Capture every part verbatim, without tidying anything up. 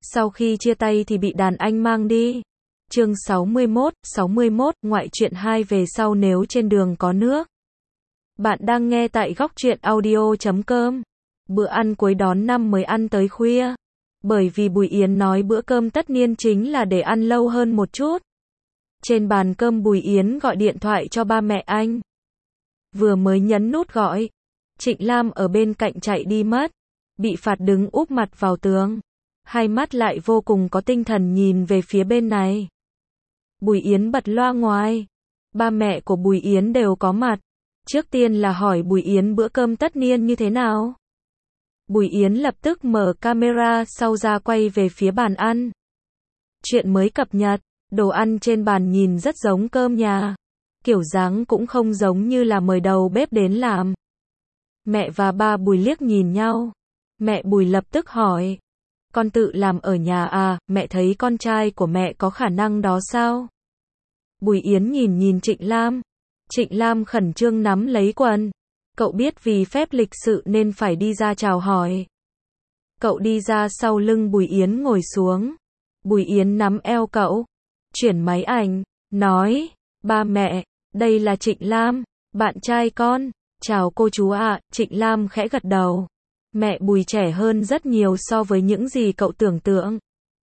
Sau khi chia tay thì bị đàn anh mang đi. Chương sáu mươi mốt, sáu mươi mốt, ngoại truyện hai về sau nếu trên đường có nước. Bạn đang nghe tại góc truyện audio chấm com. Bữa ăn cuối đón năm mới ăn tới khuya. Bởi vì Bùi Yến nói bữa cơm tất niên chính là để ăn lâu hơn một chút. Trên bàn cơm Bùi Yến gọi điện thoại cho ba mẹ anh. Vừa mới nhấn nút gọi, Trịnh Lam ở bên cạnh chạy đi mất. Bị phạt đứng úp mặt vào tường. Hai mắt lại vô cùng có tinh thần nhìn về phía bên này. Bùi Yến bật loa ngoài. Ba mẹ của Bùi Yến đều có mặt. Trước tiên là hỏi Bùi Yến bữa cơm tất niên như thế nào. Bùi Yến lập tức mở camera sau ra quay về phía bàn ăn. Chuyện mới cập nhật, đồ ăn trên bàn nhìn rất giống cơm nhà. Kiểu dáng cũng không giống như là mời đầu bếp đến làm. Mẹ và ba Bùi liếc nhìn nhau. Mẹ Bùi lập tức hỏi. Con tự làm ở nhà à, mẹ thấy con trai của mẹ có khả năng đó sao? Bùi Yến nhìn nhìn Trịnh Lam. Trịnh Lam khẩn trương nắm lấy quần. Cậu biết vì phép lịch sự nên phải đi ra chào hỏi. Cậu đi ra sau lưng Bùi Yến ngồi xuống. Bùi Yến nắm eo cậu. Chuyển máy ảnh, nói, ba mẹ, đây là Trịnh Lam, bạn trai con. Chào cô chú ạ, Trịnh Lam khẽ gật đầu. Mẹ Bùi trẻ hơn rất nhiều so với những gì cậu tưởng tượng.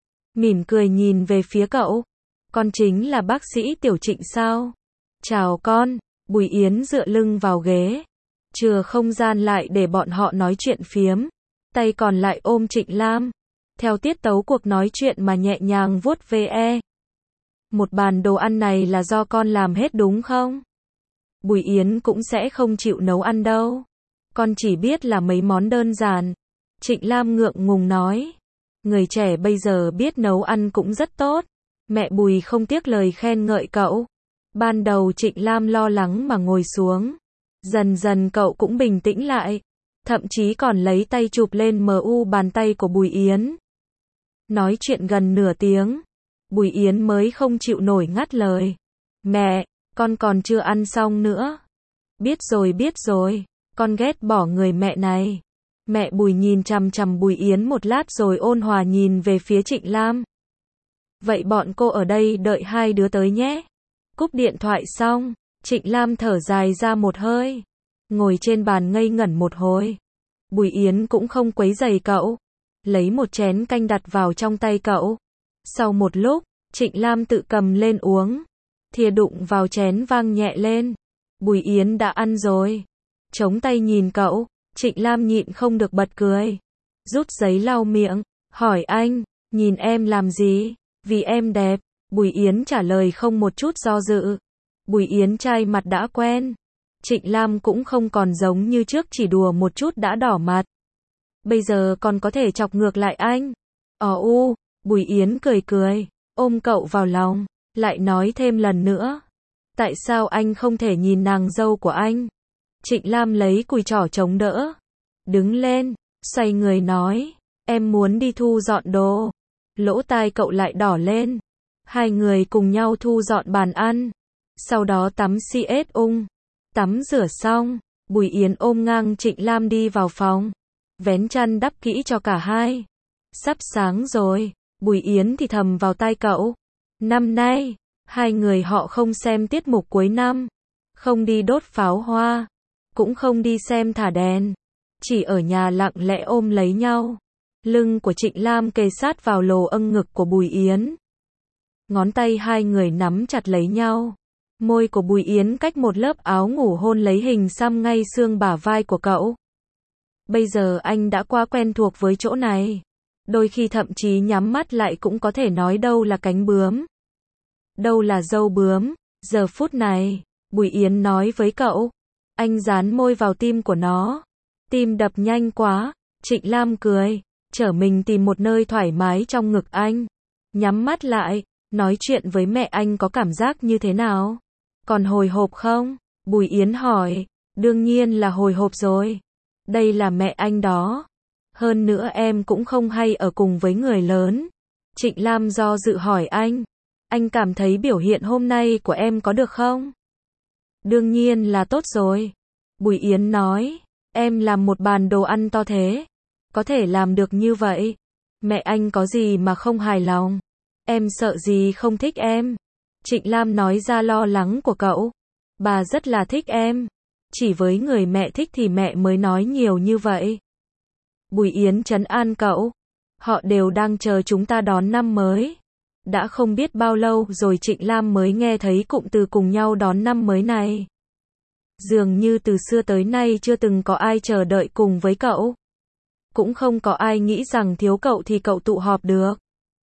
Mỉm cười nhìn về phía cậu. Con chính là bác sĩ Tiểu Trịnh sao? Chào con. Bùi Yến dựa lưng vào ghế. Chừa không gian lại để bọn họ nói chuyện phiếm. Tay còn lại ôm Trịnh Lam. Theo tiết tấu cuộc nói chuyện mà nhẹ nhàng vuốt ve. Một bàn đồ ăn này là do con làm hết đúng không? Bùi Yến cũng sẽ không chịu nấu ăn đâu. Con chỉ biết là mấy món đơn giản. Trịnh Lam ngượng ngùng nói. Người trẻ bây giờ biết nấu ăn cũng rất tốt. Mẹ Bùi không tiếc lời khen ngợi cậu. Ban đầu Trịnh Lam lo lắng mà ngồi xuống. Dần dần cậu cũng bình tĩnh lại. Thậm chí còn lấy tay chụp lên mờ u bàn tay của Bùi Yến. Nói chuyện gần nửa tiếng. Bùi Yến mới không chịu nổi ngắt lời. Mẹ, con còn chưa ăn xong nữa. Biết rồi biết rồi. Con ghét bỏ người mẹ này. Mẹ Bùi nhìn chằm chằm Bùi Yến một lát rồi ôn hòa nhìn về phía Trịnh Lam. Vậy bọn cô ở đây đợi hai đứa tới nhé. Cúp điện thoại xong, Trịnh Lam thở dài ra một hơi. Ngồi trên bàn ngây ngẩn một hồi. Bùi Yến cũng không quấy rầy cậu. Lấy một chén canh đặt vào trong tay cậu. Sau một lúc, Trịnh Lam tự cầm lên uống. Thìa đụng vào chén vang nhẹ lên. Bùi Yến đã ăn rồi. Chống tay nhìn cậu, Trịnh Lam nhịn không được bật cười. Rút giấy lau miệng, hỏi anh, nhìn em làm gì? Vì em đẹp. Bùi Yến trả lời không một chút do dự. Bùi Yến trai mặt đã quen. Trịnh Lam cũng không còn giống như trước chỉ đùa một chút đã đỏ mặt. Bây giờ còn có thể chọc ngược lại anh. Ồ u, Bùi Yến cười cười, ôm cậu vào lòng, lại nói thêm lần nữa. Tại sao anh không thể nhìn nàng dâu của anh? Trịnh Lam lấy cùi trỏ chống đỡ. Đứng lên, xoay người nói. Em muốn đi thu dọn đồ. Lỗ tai cậu lại đỏ lên. Hai người cùng nhau thu dọn bàn ăn. Sau đó tắm xê ét ung. Tắm rửa xong, Bùi Yến ôm ngang Trịnh Lam đi vào phòng. Vén chăn đắp kỹ cho cả hai. Sắp sáng rồi, Bùi Yến thì thầm vào tai cậu. Năm nay, hai người họ không xem tiết mục cuối năm. Không đi đốt pháo hoa. Cũng không đi xem thả đèn. Chỉ ở nhà lặng lẽ ôm lấy nhau. Lưng của Trịnh Lam kề sát vào lồ âng ngực của Bùi Yến. Ngón tay hai người nắm chặt lấy nhau. Môi của Bùi Yến cách một lớp áo ngủ hôn lấy hình xăm ngay xương bả vai của cậu. Bây giờ anh đã quá quen thuộc với chỗ này. Đôi khi thậm chí nhắm mắt lại cũng có thể nói đâu là cánh bướm. Đâu là dâu bướm. Giờ phút này, Bùi Yến nói với cậu. Anh dán môi vào tim của nó. Tim đập nhanh quá. Trịnh Lam cười. Chở mình tìm một nơi thoải mái trong ngực anh. Nhắm mắt lại. Nói chuyện với mẹ anh có cảm giác như thế nào? Còn hồi hộp không? Bùi Yến hỏi. Đương nhiên là hồi hộp rồi. Đây là mẹ anh đó. Hơn nữa em cũng không hay ở cùng với người lớn. Trịnh Lam do dự hỏi anh. Anh cảm thấy biểu hiện hôm nay của em có được không? Đương nhiên là tốt rồi. Bùi Yến nói. Em làm một bàn đồ ăn to thế. Có thể làm được như vậy. Mẹ anh có gì mà không hài lòng? Em sợ gì không thích em? Trịnh Lam nói ra lo lắng của cậu. Bà rất là thích em. Chỉ với người mẹ thích thì mẹ mới nói nhiều như vậy. Bùi Yến trấn an cậu. Họ đều đang chờ chúng ta đón năm mới. Đã không biết bao lâu rồi Trịnh Lam mới nghe thấy cụm từ cùng nhau đón năm mới này. Dường như từ xưa tới nay chưa từng có ai chờ đợi cùng với cậu. Cũng không có ai nghĩ rằng thiếu cậu thì cậu tụ họp được.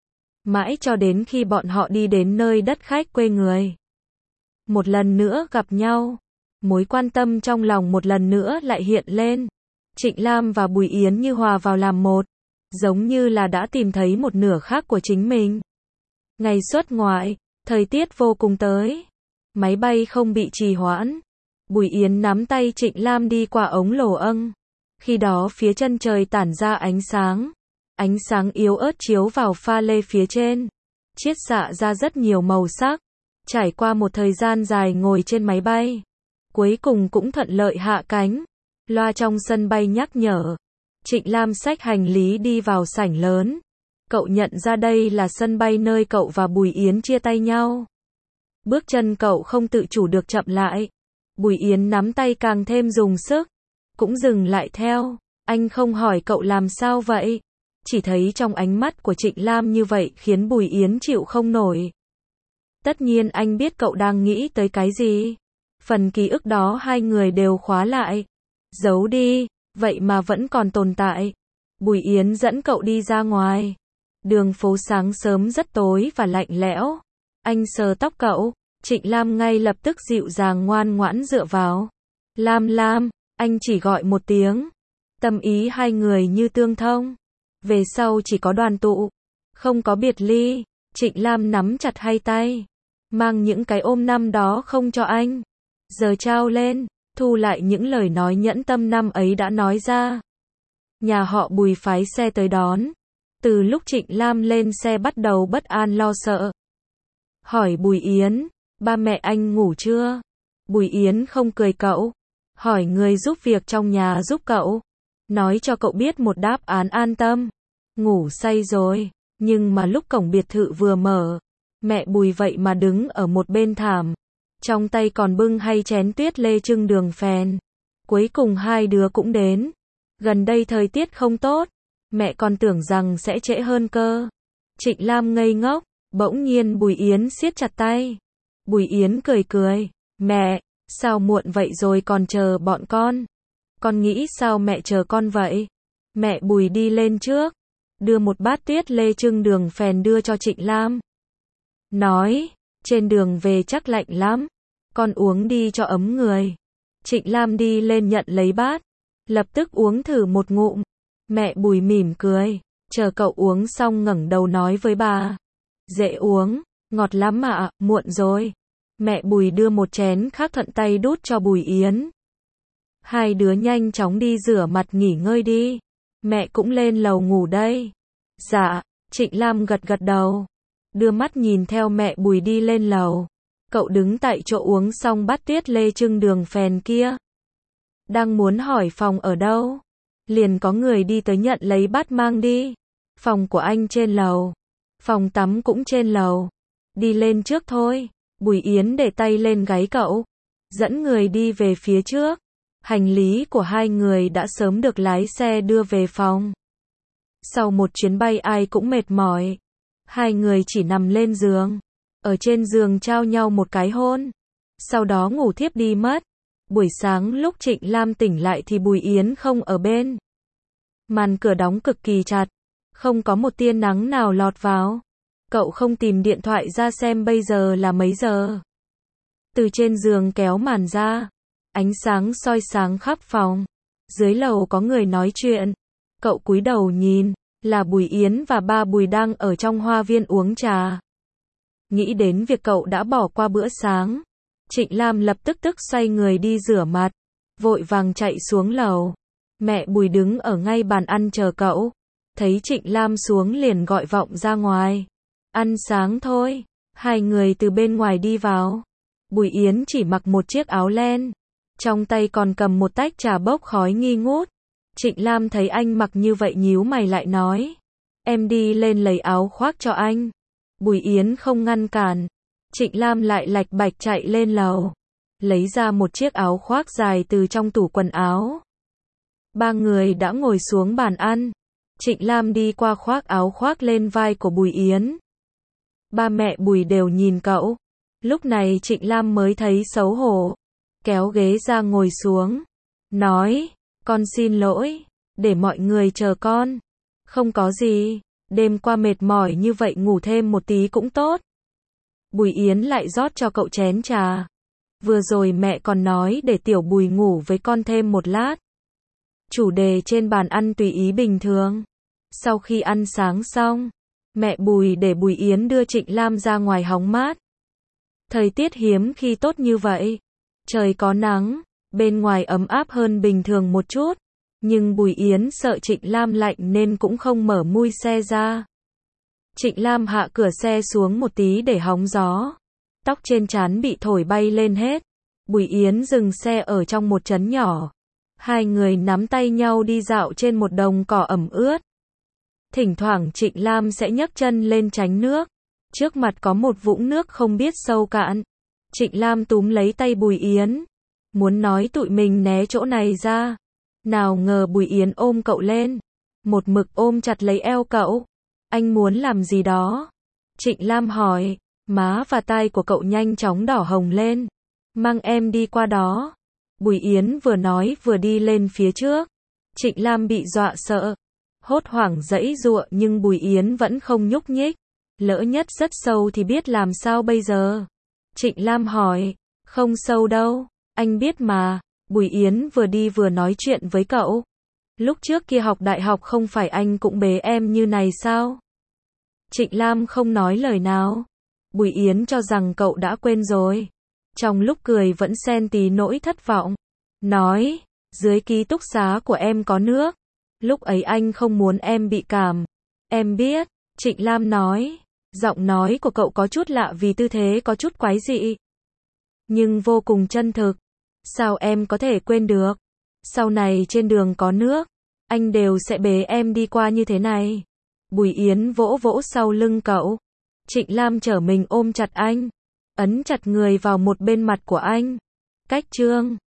Mãi cho đến khi bọn họ đi đến nơi đất khách quê người. Một lần nữa gặp nhau. Mối quan tâm trong lòng một lần nữa lại hiện lên. Trịnh Lam và Bùi Yến như hòa vào làm một. Giống như là đã tìm thấy một nửa khác của chính mình. Ngày xuất ngoại, thời tiết vô cùng tới. Máy bay không bị trì hoãn. Bùi Yến nắm tay Trịnh Lam đi qua ống lồ âng. Khi đó phía chân trời tản ra ánh sáng. Ánh sáng yếu ớt chiếu vào pha lê phía trên. Chiết xạ ra rất nhiều màu sắc. Trải qua một thời gian dài ngồi trên máy bay. Cuối cùng cũng thuận lợi hạ cánh. Loa trong sân bay nhắc nhở. Trịnh Lam xách hành lý đi vào sảnh lớn. Cậu nhận ra đây là sân bay nơi cậu và Bùi Yến chia tay nhau. Bước chân cậu không tự chủ được chậm lại. Bùi Yến nắm tay càng thêm dùng sức. Cũng dừng lại theo. Anh không hỏi cậu làm sao vậy. Chỉ thấy trong ánh mắt của Trịnh Lam như vậy khiến Bùi Yến chịu không nổi. Tất nhiên anh biết cậu đang nghĩ tới cái gì. Phần ký ức đó hai người đều khóa lại. Giấu đi, vậy mà vẫn còn tồn tại. Bùi Yến dẫn cậu đi ra ngoài. Đường phố sáng sớm rất tối và lạnh lẽo. Anh sờ tóc cậu. Trịnh Lam ngay lập tức dịu dàng ngoan ngoãn dựa vào. Lam Lam, anh chỉ gọi một tiếng. Tâm ý hai người như tương thông. Về sau chỉ có đoàn tụ. Không có biệt ly. Trịnh Lam nắm chặt hai tay. Mang những cái ôm năm đó không cho anh. Giờ trao lên. Thu lại những lời nói nhẫn tâm năm ấy đã nói ra. Nhà họ Bùi phái xe tới đón. Từ lúc Trịnh Lam lên xe bắt đầu bất an lo sợ. Hỏi Bùi Yến, ba mẹ anh ngủ chưa? Bùi Yến không cười cậu. Hỏi người giúp việc trong nhà giúp cậu. Nói cho cậu biết một đáp án an tâm. Ngủ say rồi. Nhưng mà lúc cổng biệt thự vừa mở. Mẹ Bùi vậy mà đứng ở một bên thảm. Trong tay còn bưng hay chén tuyết lê trưng đường phèn. Cuối cùng hai đứa cũng đến. Gần đây thời tiết không tốt. Mẹ còn tưởng rằng sẽ trễ hơn cơ. Trịnh Lam ngây ngốc. Bỗng nhiên Bùi Yến siết chặt tay. Bùi Yến cười cười. Mẹ, sao muộn vậy rồi còn chờ bọn con? Con nghĩ sao mẹ chờ con vậy? Mẹ Bùi đi lên trước. Đưa một bát tuyết lê trưng đường phèn đưa cho Trịnh Lam. Nói, trên đường về chắc lạnh lắm. Con uống đi cho ấm người. Trịnh Lam đi lên nhận lấy bát. Lập tức uống thử một ngụm. Mẹ Bùi mỉm cười. Chờ cậu uống xong ngẩng đầu nói với bà. Dễ uống, ngọt lắm ạ, muộn rồi. Mẹ Bùi đưa một chén khác thuận tay đút cho Bùi Yến. Hai đứa nhanh chóng đi rửa mặt nghỉ ngơi đi. Mẹ cũng lên lầu ngủ đây. Dạ, Trịnh Lam gật gật đầu. Đưa mắt nhìn theo mẹ Bùi đi lên lầu. Cậu đứng tại chỗ uống xong bát tuyết lê trưng đường phèn kia. Đang muốn hỏi phòng ở đâu. Liền có người đi tới nhận lấy bát mang đi. Phòng của anh trên lầu. Phòng tắm cũng trên lầu. Đi lên trước thôi. Bùi Yến để tay lên gáy cậu. Dẫn người đi về phía trước. Hành lý của hai người đã sớm được lái xe đưa về phòng. Sau một chuyến bay ai cũng mệt mỏi. Hai người chỉ nằm lên giường. Ở trên giường trao nhau một cái hôn. Sau đó ngủ thiếp đi mất. Buổi sáng lúc Trịnh Lam tỉnh lại thì Bùi Yến không ở bên. Màn cửa đóng cực kỳ chặt. Không có một tia nắng nào lọt vào. Cậu không tìm điện thoại ra xem bây giờ là mấy giờ. Từ trên giường kéo màn ra. Ánh sáng soi sáng khắp phòng. Dưới lầu có người nói chuyện. Cậu cúi đầu nhìn. Là Bùi Yến và ba Bùi đang ở trong hoa viên uống trà. Nghĩ đến việc cậu đã bỏ qua bữa sáng. Trịnh Lam lập tức tức xoay người đi rửa mặt. Vội vàng chạy xuống lầu. Mẹ Bùi đứng ở ngay bàn ăn chờ cậu. Thấy Trịnh Lam xuống liền gọi vọng ra ngoài. Ăn sáng thôi. Hai người từ bên ngoài đi vào. Bùi Yến chỉ mặc một chiếc áo len. Trong tay còn cầm một tách trà bốc khói nghi ngút. Trịnh Lam thấy anh mặc như vậy nhíu mày lại nói. em đi lên lấy áo khoác cho anh. Bùi Yến không ngăn cản. Trịnh Lam lại lạch bạch chạy lên lầu, lấy ra một chiếc áo khoác dài từ trong tủ quần áo. Ba người đã ngồi xuống bàn ăn. Trịnh Lam đi qua khoác áo khoác lên vai của Bùi Yến. Ba mẹ Bùi đều nhìn cậu. Lúc này Trịnh Lam mới thấy xấu hổ, kéo ghế ra ngồi xuống, nói, con xin lỗi, để mọi người chờ con. Không có gì, đêm qua mệt mỏi như vậy ngủ thêm một tí cũng tốt. Bùi Yến lại rót cho cậu chén trà. Vừa rồi mẹ còn nói để tiểu Bùi ngủ với con thêm một lát. Chủ đề trên bàn ăn tùy ý bình thường. Sau khi ăn sáng xong, mẹ Bùi để Bùi Yến đưa Trịnh Lam ra ngoài hóng mát. Thời tiết hiếm khi tốt như vậy. Trời có nắng, bên ngoài ấm áp hơn bình thường một chút. Nhưng Bùi Yến sợ Trịnh Lam lạnh nên cũng không mở mui xe ra. Trịnh Lam hạ cửa xe xuống một tí để hóng gió. Tóc trên trán bị thổi bay lên hết. Bùi Yến dừng xe ở trong một trấn nhỏ. Hai người nắm tay nhau đi dạo trên một đồng cỏ ẩm ướt. Thỉnh thoảng Trịnh Lam sẽ nhấc chân lên tránh nước. Trước mặt có một vũng nước không biết sâu cạn. Trịnh Lam túm lấy tay Bùi Yến, muốn nói tụi mình né chỗ này ra. Nào ngờ Bùi Yến ôm cậu lên, một mực ôm chặt lấy eo cậu. Anh muốn làm gì đó? Trịnh Lam hỏi. Má và tai của cậu nhanh chóng đỏ hồng lên. Mang em đi qua đó. Bùi Yến vừa nói vừa đi lên phía trước. Trịnh Lam bị dọa sợ, hốt hoảng giãy giụa nhưng Bùi Yến vẫn không nhúc nhích. Lỡ nhất rất sâu thì biết làm sao bây giờ? Trịnh Lam hỏi. Không sâu đâu, anh biết mà. Bùi Yến vừa đi vừa nói chuyện với cậu. Lúc trước kia học đại học không phải anh cũng bế em như này sao? Trịnh Lam không nói lời nào. Bùi Yến cho rằng cậu đã quên rồi. Trong lúc cười vẫn xen tí nỗi thất vọng. Nói, dưới ký túc xá của em có nước. Lúc ấy anh không muốn em bị cảm. Em biết, Trịnh Lam nói. Giọng nói của cậu có chút lạ vì tư thế có chút quái dị. Nhưng vô cùng chân thực. Sao em có thể quên được? Sau này trên đường có nước, anh đều sẽ bế em đi qua như thế này. Bùi Yến vỗ vỗ sau lưng cậu. Trịnh Lam trở mình ôm chặt anh, ấn chặt người vào một bên mặt của anh. Cách chương